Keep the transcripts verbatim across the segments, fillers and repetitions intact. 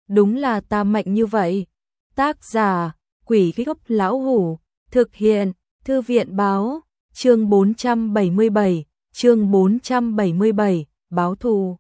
đúng là ta mạnh như vậy. Tác giả, Quỷ Gốc Lão Hủ, thực hiện, Thư viện Báo, chương bốn trăm bảy mươi bảy, chương bốn trăm bảy mươi bảy, báo thù.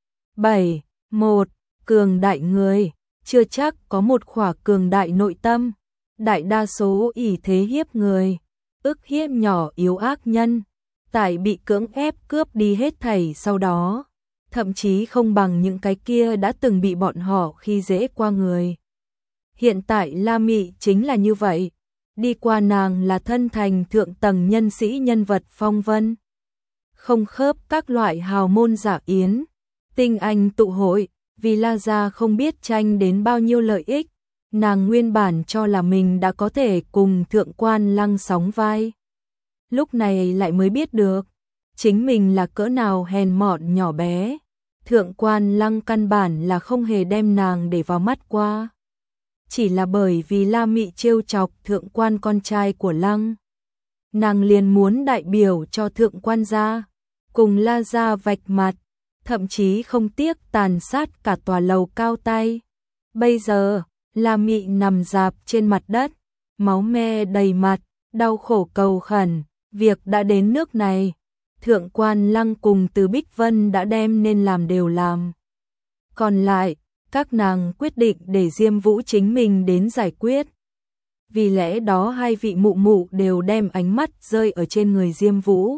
bảy. một. Cường đại người, chưa chắc có một khỏa cường đại nội tâm, đại đa số ỷ thế hiếp người, ức hiếp nhỏ yếu ác nhân, tại bị cưỡng ép cướp đi hết thảy sau đó, thậm chí không bằng những cái kia đã từng bị bọn họ khi dễ qua người. Hiện tại La Mị chính là như vậy, đi qua nàng là thân thành thượng tầng nhân sĩ nhân vật phong vân. Không khớp các loại hào môn giả yến, tinh anh tụ hội, vì La gia không biết tranh đến bao nhiêu lợi ích, nàng nguyên bản cho là mình đã có thể cùng thượng quan Lăng sóng vai. Lúc này lại mới biết được, chính mình là cỡ nào hèn mọn nhỏ bé, thượng quan Lăng căn bản là không hề đem nàng để vào mắt qua. Chỉ là bởi vì La Mị trêu chọc thượng quan con trai của Lăng, nàng liền muốn đại biểu cho thượng quan gia, cùng La gia vạch mặt, thậm chí không tiếc tàn sát cả tòa lầu cao tay. Bây giờ, La Mị nằm rạp trên mặt đất, máu me đầy mặt, đau khổ cầu khẩn, việc đã đến nước này, thượng quan Lăng cùng Từ Bích Vân đã đem nên làm đều làm. Còn lại, các nàng quyết định để Diêm Vũ chính mình đến giải quyết. Vì lẽ đó hai vị mụ mụ đều đem ánh mắt rơi ở trên người Diêm Vũ,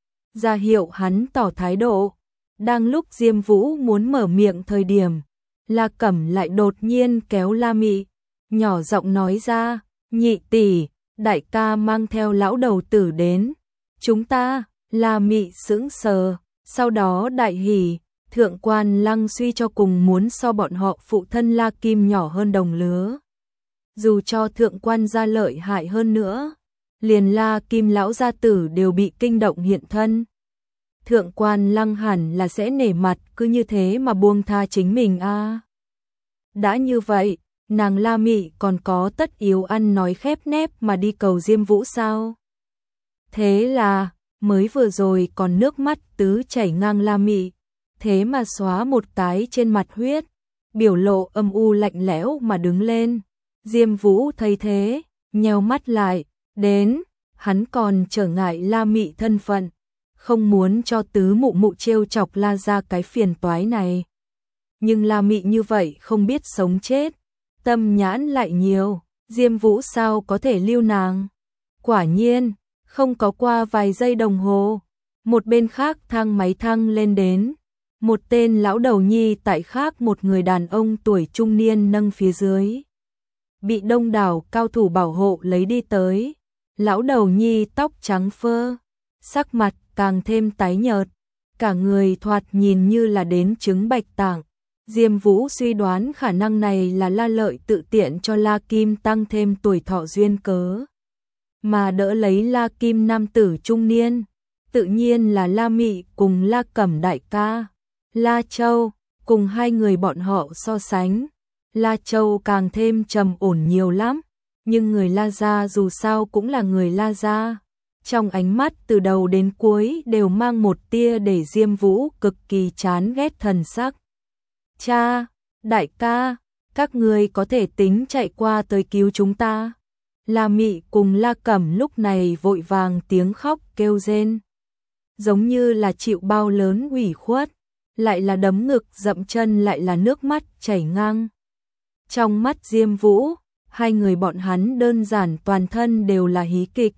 ra hiệu hắn tỏ thái độ. Đang lúc Diêm Vũ muốn mở miệng thời điểm, La Cẩm lại đột nhiên kéo La Mị, nhỏ giọng nói ra, nhị tỷ, đại ca mang theo lão đầu tử đến. Chúng ta, La Mị sững sờ, sau đó đại hỉ, thượng quan Lăng suy cho cùng muốn so bọn họ phụ thân La Kim nhỏ hơn đồng lứa. Dù cho thượng quan gia lợi hại hơn nữa, liền La Kim lão gia tử đều bị kinh động hiện thân. Thượng quan Lăng hẳn là sẽ nể mặt cứ như thế mà buông tha chính mình a. À. Đã như vậy, nàng La Mị còn có tất yếu ăn nói khép nép mà đi cầu Diêm Vũ sao? Thế là, mới vừa rồi còn nước mắt tứ chảy ngang La Mị, thế mà xóa một cái trên mặt huyết, biểu lộ âm u lạnh lẽo mà đứng lên. Diêm Vũ thấy thế, nheo mắt lại, đến, hắn còn trở ngại La Mị thân phận, không muốn cho tứ mụ mụ trêu chọc La gia cái phiền toái này. Nhưng La Mị như vậy không biết sống chết, tâm nhãn lại nhiều, Diêm Vũ sao có thể lưu nàng. Quả nhiên, không có qua vài giây đồng hồ, một bên khác thang máy thăng lên đến, một tên lão đầu nhi tại khác một người đàn ông tuổi trung niên nâng phía dưới, bị đông đảo cao thủ bảo hộ lấy đi tới. Lão đầu nhi tóc trắng phơ, sắc mặt càng thêm tái nhợt, cả người thoạt nhìn như là đến chứng bạch tạng. Diêm Vũ suy đoán khả năng này là La Lợi tự tiện cho La Kim tăng thêm tuổi thọ duyên cớ, mà đỡ lấy La Kim nam tử trung niên, tự nhiên là La Mị cùng La Cẩm đại ca. La Châu, cùng hai người bọn họ so sánh, La Châu càng thêm trầm ổn nhiều lắm, nhưng người La gia dù sao cũng là người La gia. Trong ánh mắt từ đầu đến cuối đều mang một tia để Diêm Vũ cực kỳ chán ghét thần sắc. Cha, đại ca, các người có thể tính chạy qua tới cứu chúng ta. La Mị cùng La Cẩm lúc này vội vàng tiếng khóc kêu rên, giống như là chịu bao lớn ủy khuất, lại là đấm ngực dậm chân lại là nước mắt chảy ngang. Trong mắt Diêm Vũ, hai người bọn hắn đơn giản toàn thân đều là hí kịch.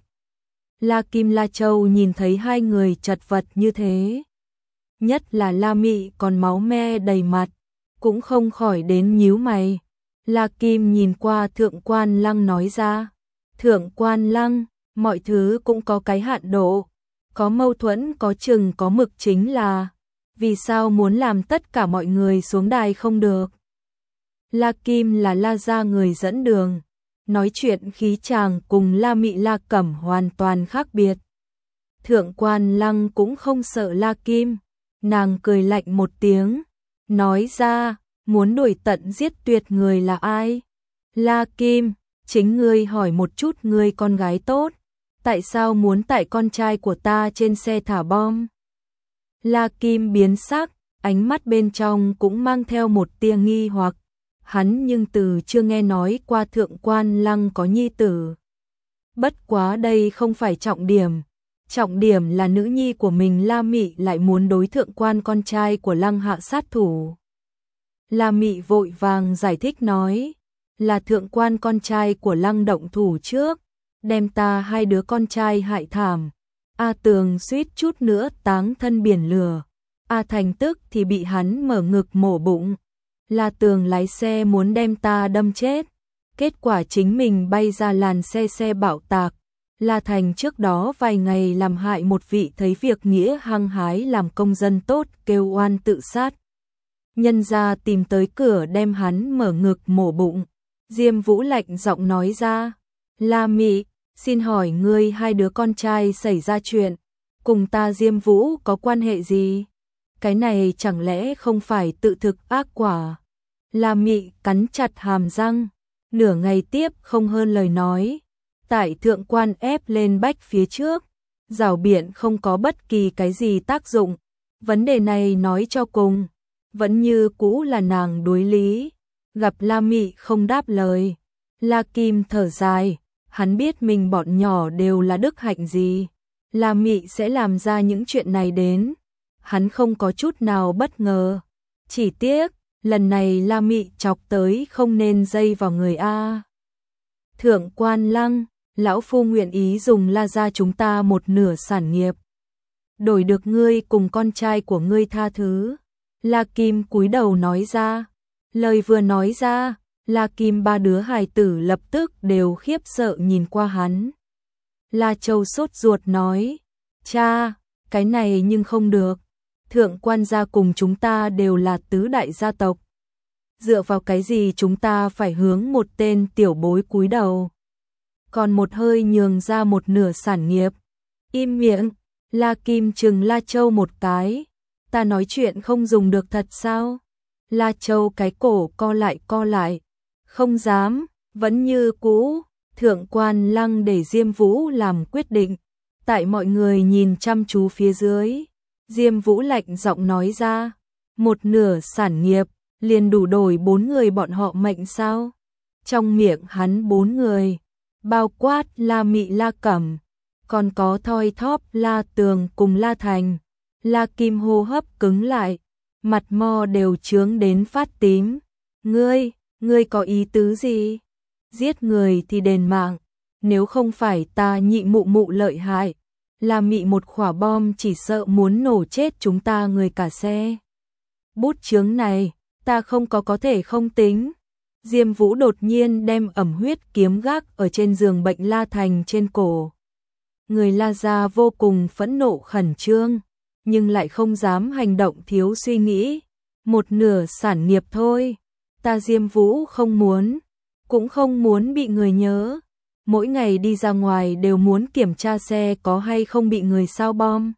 La Kim La Châu nhìn thấy hai người chật vật như thế, nhất là La Mị còn máu me đầy mặt, cũng không khỏi đến nhíu mày. La Kim nhìn qua thượng quan Lăng nói ra, thượng quan Lăng, mọi thứ cũng có cái hạn độ, có mâu thuẫn có chừng có mực chính là, vì sao muốn làm tất cả mọi người xuống đài không được. La Kim là La gia người dẫn đường, nói chuyện khí chàng cùng La Mị La Cẩm hoàn toàn khác biệt. Thượng quan Lăng cũng không sợ La Kim, nàng cười lạnh một tiếng, nói ra, muốn đuổi tận giết tuyệt người là ai? La Kim, chính ngươi hỏi một chút ngươi con gái tốt, tại sao muốn tại con trai của ta trên xe thả bom? La Kim biến sắc, ánh mắt bên trong cũng mang theo một tia nghi hoặc. hắn nhưng từ chưa nghe nói qua thượng quan lăng có nhi tử. Bất quá đây không phải trọng điểm, trọng điểm là nữ nhi của mình La Mị lại muốn đối thượng quan con trai của lăng hạ sát thủ. La Mị vội vàng giải thích nói, là thượng quan con trai của lăng động thủ trước, đem ta hai đứa con trai hại thảm. A Tường suýt chút nữa táng thân biển lửa, A Thành tức thì bị hắn mở ngực mổ bụng. La Tường lái xe muốn đem ta đâm chết, kết quả chính mình bay ra làn xe xe bạo tạc. La Thành trước đó vài ngày làm hại một vị thấy việc nghĩa hăng hái làm công dân tốt kêu oan tự sát. Nhân gia tìm tới cửa đem hắn mở ngực mổ bụng. Diêm Vũ lạnh giọng nói ra, La Mị, xin hỏi ngươi hai đứa con trai xảy ra chuyện, cùng ta Diêm Vũ có quan hệ gì? Cái này chẳng lẽ không phải tự thực ác quả? La Mị cắn chặt hàm răng, nửa ngày tiếp không hơn lời nói. Tại thượng quan ép lên bách phía trước, rảo biện không có bất kỳ cái gì tác dụng. Vấn đề này nói cho cùng, vẫn như cũ là nàng đối lý. Gặp La Mị không đáp lời, La Kim thở dài, hắn biết mình bọn nhỏ đều là đức hạnh gì. La Mị sẽ làm ra những chuyện này đến, hắn không có chút nào bất ngờ. Chỉ tiếc, lần này La Mị chọc tới không nên dây vào người A. Thượng quan Lăng, lão phu nguyện ý dùng La gia chúng ta một nửa sản nghiệp, đổi được ngươi cùng con trai của ngươi tha thứ. La Kim cúi đầu nói ra, lời vừa nói ra, La Kim ba đứa hài tử lập tức đều khiếp sợ nhìn qua hắn. La Châu sốt ruột nói, cha, cái này nhưng không được, thượng quan gia cùng chúng ta đều là tứ đại gia tộc. Dựa vào cái gì chúng ta phải hướng một tên tiểu bối cúi đầu, còn một hơi nhường ra một nửa sản nghiệp. Im miệng, La Kim trừng La Châu một cái, ta nói chuyện không dùng được thật sao? La Châu cái cổ co lại co lại, không dám, vẫn như cũ. Thượng quan Lăng để Diêm Vũ làm quyết định. Tại mọi người nhìn chăm chú phía dưới, Diêm Vũ lạnh giọng nói ra, một nửa sản nghiệp liền đủ đổi bốn người bọn họ mệnh sao? Trong miệng hắn bốn người, bao quát La Mị La Cẩm, còn có Thoi Thóp La Tường cùng La Thành. La Kim hô hấp cứng lại, mặt mo đều chướng đến phát tím. Ngươi, ngươi có ý tứ gì? Giết người thì đền mạng, nếu không phải ta nhị mụ mụ lợi hại, La Mị một quả bom chỉ sợ muốn nổ chết chúng ta người cả xe. Bút chướng này, ta không có có thể không tính. Diêm Vũ đột nhiên đem ẩm huyết kiếm gác ở trên giường bệnh La Thành trên cổ. Người La gia vô cùng phẫn nộ khẩn trương, nhưng lại không dám hành động thiếu suy nghĩ. Một nửa sản nghiệp thôi, ta Diêm Vũ không muốn, cũng không muốn bị người nhớ. Mỗi ngày đi ra ngoài đều muốn kiểm tra xe có hay không bị người sao bom.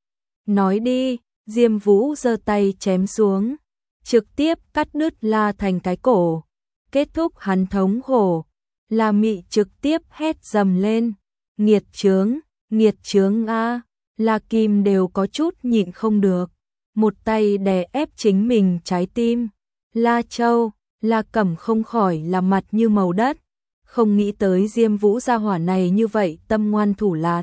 Nói đi, Diêm Vũ giơ tay chém xuống, trực tiếp cắt đứt La Thành cái cổ, kết thúc hắn thống khổ. La Mị trực tiếp hét dầm lên, nghiệt chướng, nghiệt chướng a. La Kim đều có chút nhịn không được, một tay đè ép chính mình trái tim. La Châu, La Cẩm không khỏi làm mặt như màu đất, không nghĩ tới Diêm Vũ gia hỏa này như vậy tâm ngoan thủ lạt.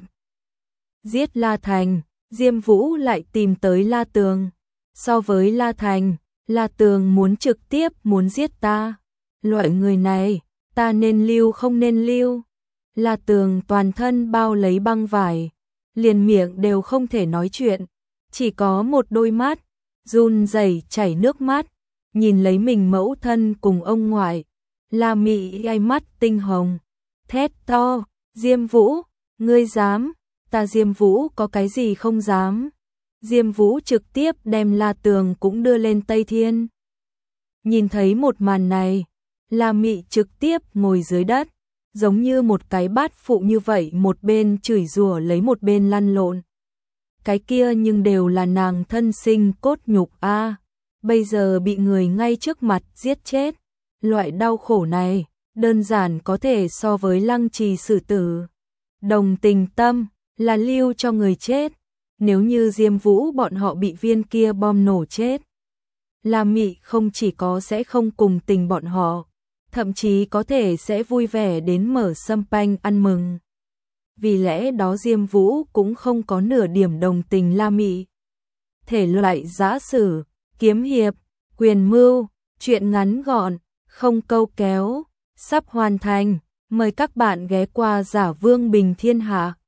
Giết La Thành, Diêm Vũ lại tìm tới La Tường. So với La Thành, La Tường muốn trực tiếp muốn giết ta. Loại người này, ta nên lưu không nên lưu. La Tường toàn thân bao lấy băng vải, liền miệng đều không thể nói chuyện, chỉ có một đôi mắt run rẩy chảy nước mắt, nhìn lấy mình mẫu thân cùng ông ngoại. La Mị gai mắt tinh hồng, thét to, Diêm Vũ, ngươi dám? Ta Diêm Vũ có cái gì không dám? Diêm Vũ trực tiếp đem La Tường cũng đưa lên Tây Thiên. Nhìn thấy một màn này, La Mị trực tiếp ngồi dưới đất, giống như một cái bát phụ như vậy, một bên chửi rủa lấy một bên lăn lộn. Cái kia nhưng đều là nàng thân sinh cốt nhục a, à, bây giờ bị người ngay trước mặt giết chết. Loại đau khổ này, đơn giản có thể so với lăng trì xử tử. Đồng tình tâm, là lưu cho người chết, nếu như Diêm Vũ bọn họ bị viên kia bom nổ chết. La Mị không chỉ có sẽ không cùng tình bọn họ, thậm chí có thể sẽ vui vẻ đến mở sâm panh ăn mừng. Vì lẽ đó Diêm Vũ cũng không có nửa điểm đồng tình La Mị. Thể loại giã sử, kiếm hiệp, quyền mưu, truyện ngắn gọn, không câu kéo, sắp hoàn thành. Mời các bạn ghé qua Giả Vương Bình Thiên Hạ.